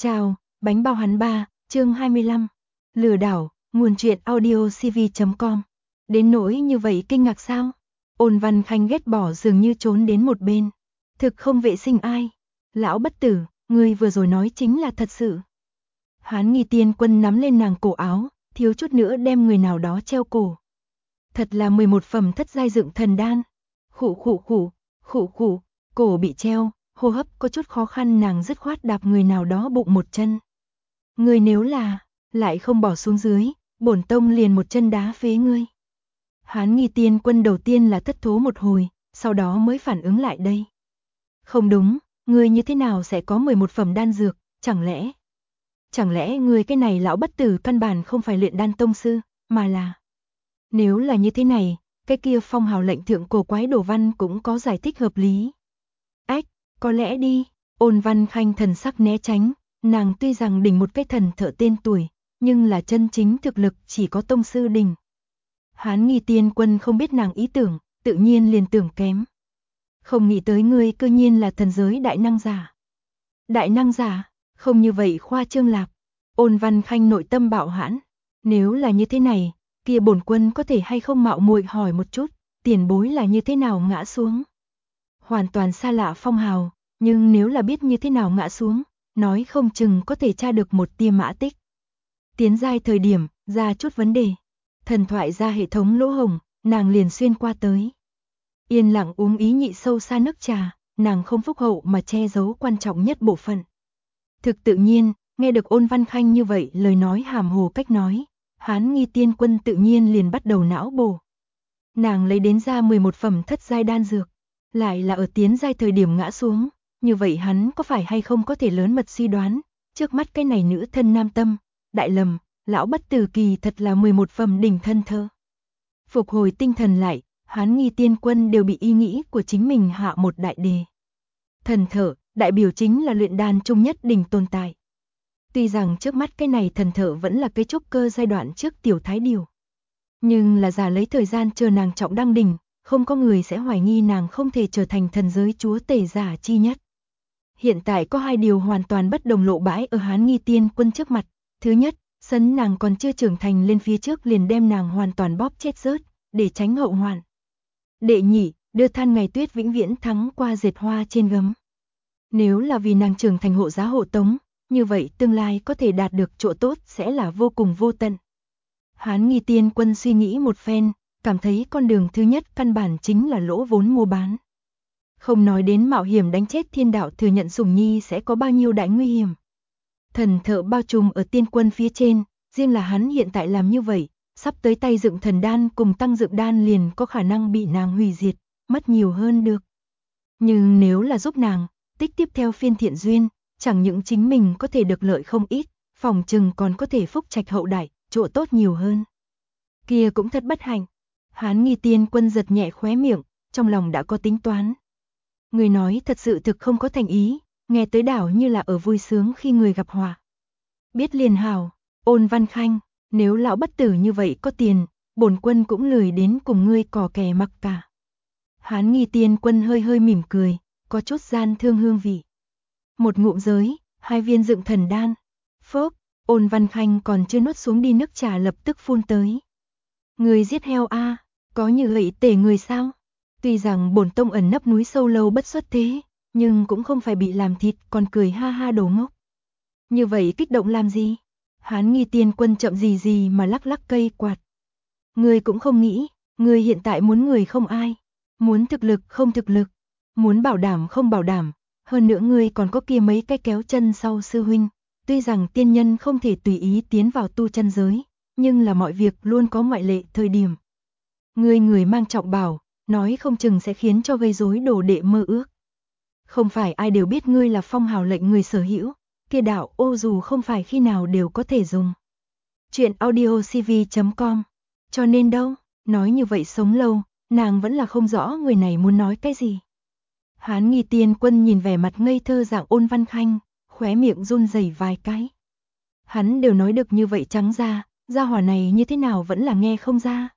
Chào, bánh bao hắn ba, chương 25. Lừa đảo, nguồn truyện audio cv.com. Đến nỗi như vậy kinh ngạc sao? Ôn Văn Khanh ghét bỏ dường như trốn đến một bên. Thực không vệ sinh ai. Lão bất tử, ngươi vừa rồi nói chính là thật sự. Hán Nghi Tiên Quân nắm lên nàng cổ áo, thiếu chút nữa đem người nào đó treo cổ. Thật là 11 phẩm thất giai dựng thần đan. Khụ, cổ bị treo, hô hấp có chút khó khăn, nàng dứt khoát đạp người nào đó bụng một chân. Ngươi nếu là lại không bỏ xuống dưới, bổn tông liền một chân đá phế ngươi. Hán Nghi Tiên Quân đầu tiên là thất thố một hồi, sau đó mới phản ứng lại đây. Không đúng, ngươi như thế nào sẽ có 11 phẩm đan dược, chẳng lẽ ngươi cái này lão bất tử căn bản không phải luyện đan tông sư, mà là... Nếu là như thế này, cái kia phong hào lệnh thượng cổ quái đồ văn cũng có giải thích hợp lý. Ách, có lẽ đi. Ôn Văn Khanh thần sắc né tránh, nàng tuy rằng đỉnh một cái thần thợ tên tuổi, nhưng là chân chính thực lực chỉ có tông sư đỉnh. Hán Nghi Tiên Quân không biết nàng ý tưởng, tự nhiên liền tưởng kém. Không nghĩ tới ngươi cư nhiên là thần giới đại năng giả. Đại năng giả, không như vậy khoa trương lạc. Ôn Văn Khanh nội tâm bạo hãn. Nếu là như thế này, kia bổn quân có thể hay không mạo muội hỏi một chút, tiền bối là như thế nào ngã xuống. Hoàn toàn xa lạ phong hào, nhưng nếu là biết như thế nào ngã xuống, nói không chừng có thể tra được một tia mã tích. Tiến giai thời điểm, ra chút vấn đề. Thần thoại ra hệ thống lỗ hổng, nàng liền xuyên qua tới. Yên lặng uống ý nhị sâu xa nước trà, nàng không phúc hậu mà che giấu quan trọng nhất bộ phận. Thực tự nhiên, nghe được Ôn Văn Khanh như vậy lời nói hàm hồ cách nói, Hán Nghi Tiên Quân tự nhiên liền bắt đầu não bổ. Nàng lấy đến ra 11 phẩm thất giai đan dược, lại là ở tiến giai thời điểm ngã xuống, như vậy hắn có phải hay không có thể lớn mật suy đoán, trước mắt cái này nữ thân nam tâm, đại lầm, lão bất tử kỳ thật là 11 phẩm đỉnh thân thơ. Phục hồi tinh thần lại, Hán Nghi Tiên Quân đều bị ý nghĩ của chính mình hạ một đại đề. Thần thợ, đại biểu chính là luyện đan trung nhất đỉnh tồn tại. Tuy rằng trước mắt cái này thần thợ vẫn là cái trúc cơ giai đoạn trước tiểu thái điều. Nhưng là giả lấy thời gian chờ nàng trọng đăng đỉnh, không có người sẽ hoài nghi nàng không thể trở thành thần giới chúa tể giả chi nhất. Hiện tại có hai điều hoàn toàn bất đồng lộ bãi ở Hán Nghi Tiên Quân trước mặt. Thứ nhất, sấn nàng còn chưa trưởng thành lên phía trước liền đem nàng hoàn toàn bóp chết rớt, để tránh hậu hoạn. Đệ nhị, đưa than ngày tuyết vĩnh viễn thắng qua dệt hoa trên gấm. Nếu là vì nàng trưởng thành hộ giá hộ tống, như vậy tương lai có thể đạt được chỗ tốt sẽ là vô cùng vô tận. Hán Nghi Tiên Quân suy nghĩ một phen, cảm thấy con đường thứ nhất căn bản chính là lỗ vốn mua bán. Không nói đến mạo hiểm đánh chết thiên đạo thừa nhận sủng nhi sẽ có bao nhiêu đại nguy hiểm. Thần thợ bao trùm ở tiên quân phía trên, riêng là hắn hiện tại làm như vậy, sắp tới tay dựng thần đan cùng tăng dựng đan liền có khả năng bị nàng hủy diệt, mất nhiều hơn được. Nhưng nếu là giúp nàng, tích tiếp theo phiên thiện duyên, chẳng những chính mình có thể được lợi không ít, phòng chừng còn có thể phúc trạch hậu đại, chỗ tốt nhiều hơn. Kia cũng thật bất hạnh. Hán Nghi Tiên Quân giật nhẹ khóe miệng, trong lòng đã có tính toán. Người nói thật sự thực không có thành ý, nghe tới đảo như là ở vui sướng khi người gặp họa. Biết liền hảo, Ôn Văn Khanh, nếu lão bất tử như vậy có tiền, bổn quân cũng lười đến cùng ngươi cò kè mặc cả. Hán Nghi Tiên Quân hơi hơi mỉm cười, có chút gian thương hương vị. Một ngụm giới, 2 viên dựng thần đan. Phốc, Ôn Văn Khanh còn chưa nuốt xuống đi nước trà lập tức phun tới. Người giết heo a, có như vậy tể người sao? Tuy rằng bổn tông ẩn nấp núi sâu lâu bất xuất thế, nhưng cũng không phải bị làm thịt còn cười ha ha đồ ngốc. Như vậy kích động làm gì? Hán Nghi Tiên Quân chậm gì mà lắc lắc cây quạt. Ngươi cũng không nghĩ, ngươi hiện tại muốn người không ai, muốn thực lực không thực lực, muốn bảo đảm không bảo đảm, hơn nữa ngươi còn có kia mấy cái kéo chân sau sư huynh. Tuy rằng tiên nhân không thể tùy ý tiến vào tu chân giới, nhưng là mọi việc luôn có ngoại lệ thời điểm. Người mang trọng bảo, nói không chừng sẽ khiến cho gây rối đồ đệ mơ ước. Không phải ai đều biết ngươi là phong hào lệnh người sở hữu, kia đạo ô dù không phải khi nào đều có thể dùng. Chuyện audio cv.com. Cho nên đâu, nói như vậy sống lâu, nàng vẫn là không rõ người này muốn nói cái gì. Hán Nghi Tiên Quân nhìn vẻ mặt ngây thơ dạng Ôn Văn Khanh, khóe miệng run rẩy vài cái. Hắn đều nói được như vậy trắng ra, gia hỏa này như thế nào vẫn là nghe không ra.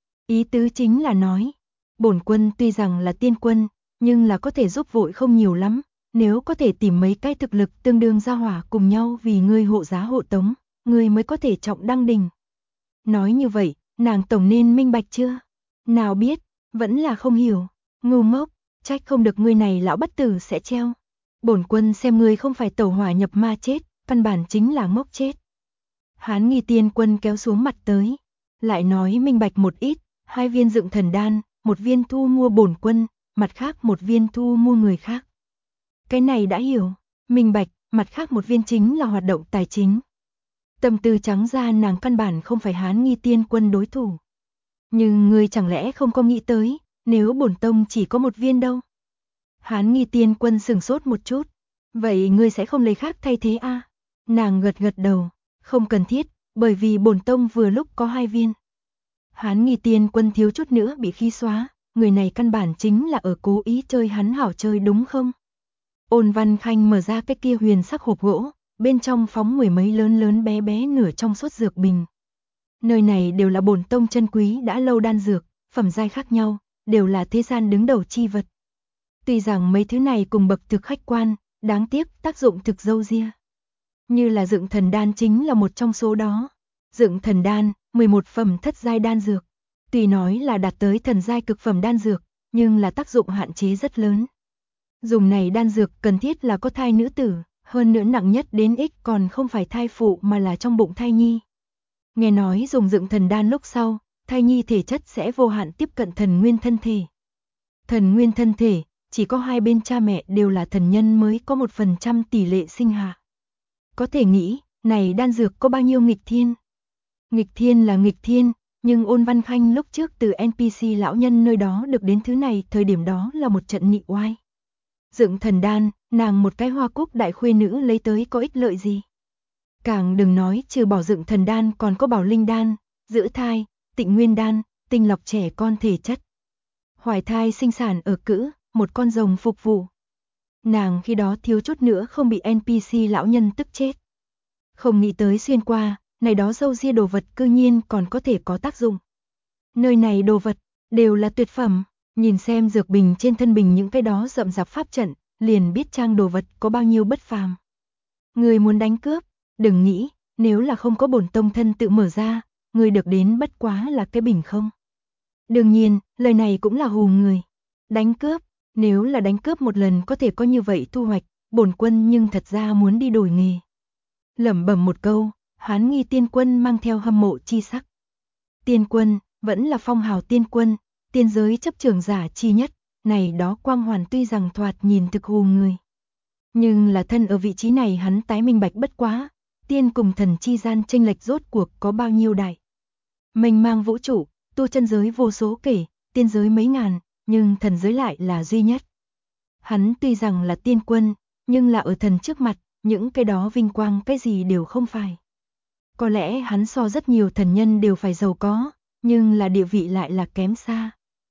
Ý tứ chính là nói, bổn quân tuy rằng là tiên quân, nhưng là có thể giúp vội không nhiều lắm, nếu có thể tìm mấy cái thực lực tương đương gia hỏa cùng nhau vì ngươi hộ giá hộ tống, ngươi mới có thể trọng đăng đình. Nói như vậy, nàng tổng nên minh bạch chưa? Nào biết, vẫn là không hiểu, ngu ngốc, trách không được ngươi này lão bất tử sẽ treo. Bổn quân xem ngươi không phải tẩu hỏa nhập ma chết, căn bản chính là ngốc chết. Hán Nghi Tiên Quân kéo xuống mặt tới, lại nói minh bạch một ít, 2 viên dựng thần đan, 1 viên thu mua bổn quân, mặt khác 1 viên thu mua người khác. Cái này đã hiểu, minh bạch, mặt khác 1 viên chính là hoạt động tài chính. Tâm tư trắng ra nàng căn bản không phải Hán Nghi Tiên Quân đối thủ. Nhưng ngươi chẳng lẽ không có nghĩ tới, nếu bổn tông chỉ có 1 viên đâu? Hán Nghi Tiên Quân sửng sốt một chút, vậy ngươi sẽ không lấy khác thay thế a? Nàng gật gật đầu, không cần thiết, bởi vì bổn tông vừa lúc có 2 viên. Hán Nghi Tiên Quân thiếu chút nữa bị khí xóa, người này căn bản chính là ở cố ý chơi hắn hảo chơi đúng không? Ôn Văn Khanh mở ra cái kia huyền sắc hộp gỗ, bên trong phóng 10 mấy lớn lớn bé bé nửa trong suốt dược bình. Nơi này đều là bổn tông chân quý đã lâu đan dược, phẩm giai khác nhau, đều là thế gian đứng đầu chi vật. Tuy rằng mấy thứ này cùng bậc thực khách quan, đáng tiếc tác dụng thực dâu ria. Như là dựng thần đan chính là một trong số đó. Dựng thần đan, 11 phẩm thất giai đan dược. Tuy nói là đạt tới thần giai cực phẩm đan dược, nhưng là tác dụng hạn chế rất lớn. Dùng này đan dược cần thiết là có thai nữ tử, hơn nữa nặng nhất đến ích còn không phải thai phụ mà là trong bụng thai nhi. Nghe nói dùng dựng thần đan lúc sau, thai nhi thể chất sẽ vô hạn tiếp cận thần nguyên thân thể. Thần nguyên thân thể, chỉ có 2 bên cha mẹ đều là thần nhân mới có 1% tỷ lệ sinh hạ. Có thể nghĩ, này đan dược có bao nhiêu nghịch thiên? Nghịch thiên là nghịch thiên, nhưng Ôn Văn Khanh lúc trước từ NPC lão nhân nơi đó được đến thứ này thời điểm đó là một trận nhị oai. Dựng thần đan, nàng một cái hoa cúc đại khuê nữ lấy tới có ích lợi gì? Càng đừng nói trừ bỏ dựng thần đan còn có bảo linh đan, giữ thai, tịnh nguyên đan, tinh lọc trẻ con thể chất. Hoài thai sinh sản ở cữ, một con rồng phục vụ. Nàng khi đó thiếu chút nữa không bị NPC lão nhân tức chết. Không nghĩ tới xuyên qua, này đó dâu ria đồ vật cư nhiên còn có thể có tác dụng. Nơi này đồ vật, đều là tuyệt phẩm, nhìn xem dược bình trên thân bình những cái đó rậm rạp pháp trận, liền biết trang đồ vật có bao nhiêu bất phàm. Người muốn đánh cướp, đừng nghĩ, nếu là không có bổn tông thân tự mở ra, người được đến bất quá là cái bình không. Đương nhiên, lời này cũng là hù người. Đánh cướp, nếu là đánh cướp một lần có thể có như vậy thu hoạch, bổn quân nhưng thật ra muốn đi đổi nghề. Lẩm bẩm một câu, Hán Nghi Tiên Quân mang theo hâm mộ chi sắc. Tiên quân, vẫn là phong hào tiên quân, tiên giới chấp trưởng giả chi nhất, này đó quang hoàn tuy rằng thoạt nhìn thực hù người. Nhưng là thân ở vị trí này hắn tái minh bạch bất quá, tiên cùng thần chi gian chênh lệch rốt cuộc có bao nhiêu đại. Mênh mang vũ trụ, tu chân giới vô số kể, tiên giới mấy ngàn, nhưng thần giới lại là duy nhất. Hắn tuy rằng là tiên quân, nhưng là ở thần trước mặt, những cái đó vinh quang cái gì đều không phải. Có lẽ hắn so rất nhiều thần nhân đều phải giàu có, nhưng là địa vị lại là kém xa.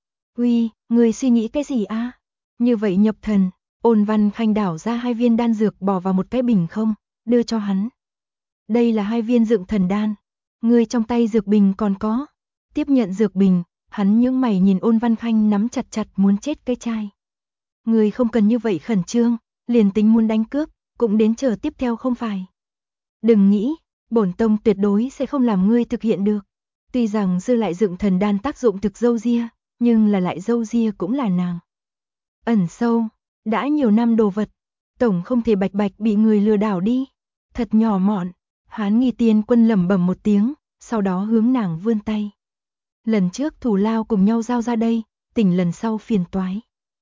Uy, người suy nghĩ cái gì a? Như vậy nhập thần, Ôn Văn Khanh đảo ra 2 viên đan dược bỏ vào một cái bình không, đưa cho hắn. Đây là 2 viên dựng thần đan, người trong tay dược bình còn có. Tiếp nhận dược bình, hắn nhướng mày nhìn Ôn Văn Khanh nắm chặt chặt muốn chết cái chai. Người không cần như vậy khẩn trương, liền tính muốn đánh cướp, cũng đến chờ tiếp theo không phải. Đừng nghĩ, bổn tông tuyệt đối sẽ không làm ngươi thực hiện được. Tuy rằng dư lại dựng thần đan tác dụng thực dâu ria, nhưng là lại dâu ria cũng là nàng. Ẩn sâu, đã nhiều năm đồ vật, tổng không thể bạch bạch bị người lừa đảo đi. Thật nhỏ mọn, Hán Nghi Tiên Quân lẩm bẩm một tiếng, sau đó hướng nàng vươn tay. Lần trước thủ lao cùng nhau giao ra đây, tỉnh lần sau phiền toái.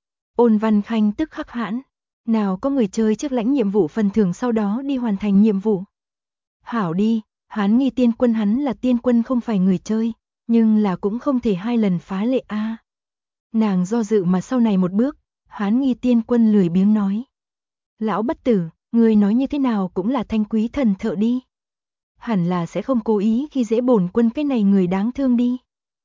Ôn Văn Khanh tức khắc hãn, nào có người chơi trước lãnh nhiệm vụ phần thưởng sau đó đi hoàn thành nhiệm vụ. Hảo đi, Hán Nghi Tiên Quân hắn là tiên quân không phải người chơi, nhưng là cũng không thể 2 lần phá lệ a. Nàng do dự mà sau này một bước, Hán Nghi Tiên Quân lười biếng nói. Lão bất tử, người nói như thế nào cũng là thanh quý thần thợ đi. Hẳn là sẽ không cố ý khi dễ bổn quân cái này người đáng thương đi.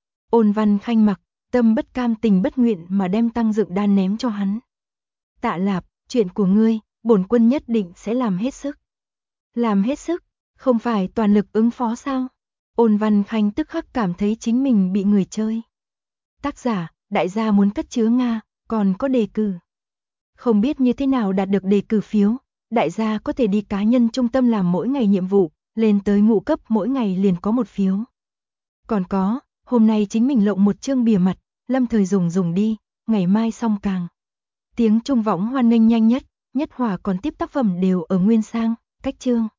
Ôn Văn Khanh mặc, tâm bất cam tình bất nguyện mà đem tăng dựng đan ném cho hắn. Tạ Lạp, chuyện của ngươi, bổn quân nhất định sẽ làm hết sức. Làm hết sức, không phải toàn lực ứng phó sao? Ôn Văn Khanh tức khắc cảm thấy chính mình bị người chơi. Tác giả, đại gia muốn cất chứa Nga, còn có đề cử. Không biết như thế nào đạt được đề cử phiếu, đại gia có thể đi cá nhân trung tâm làm mỗi ngày nhiệm vụ, lên tới ngũ cấp mỗi ngày liền có một phiếu. Còn có, hôm nay chính mình lộng một chương bìa mặt, lâm thời dùng đi, ngày mai xong càng. Tiếng trung võng hoan nghênh nhanh nhất, nhất hỏa còn tiếp tác phẩm đều ở nguyên sang, cách chương.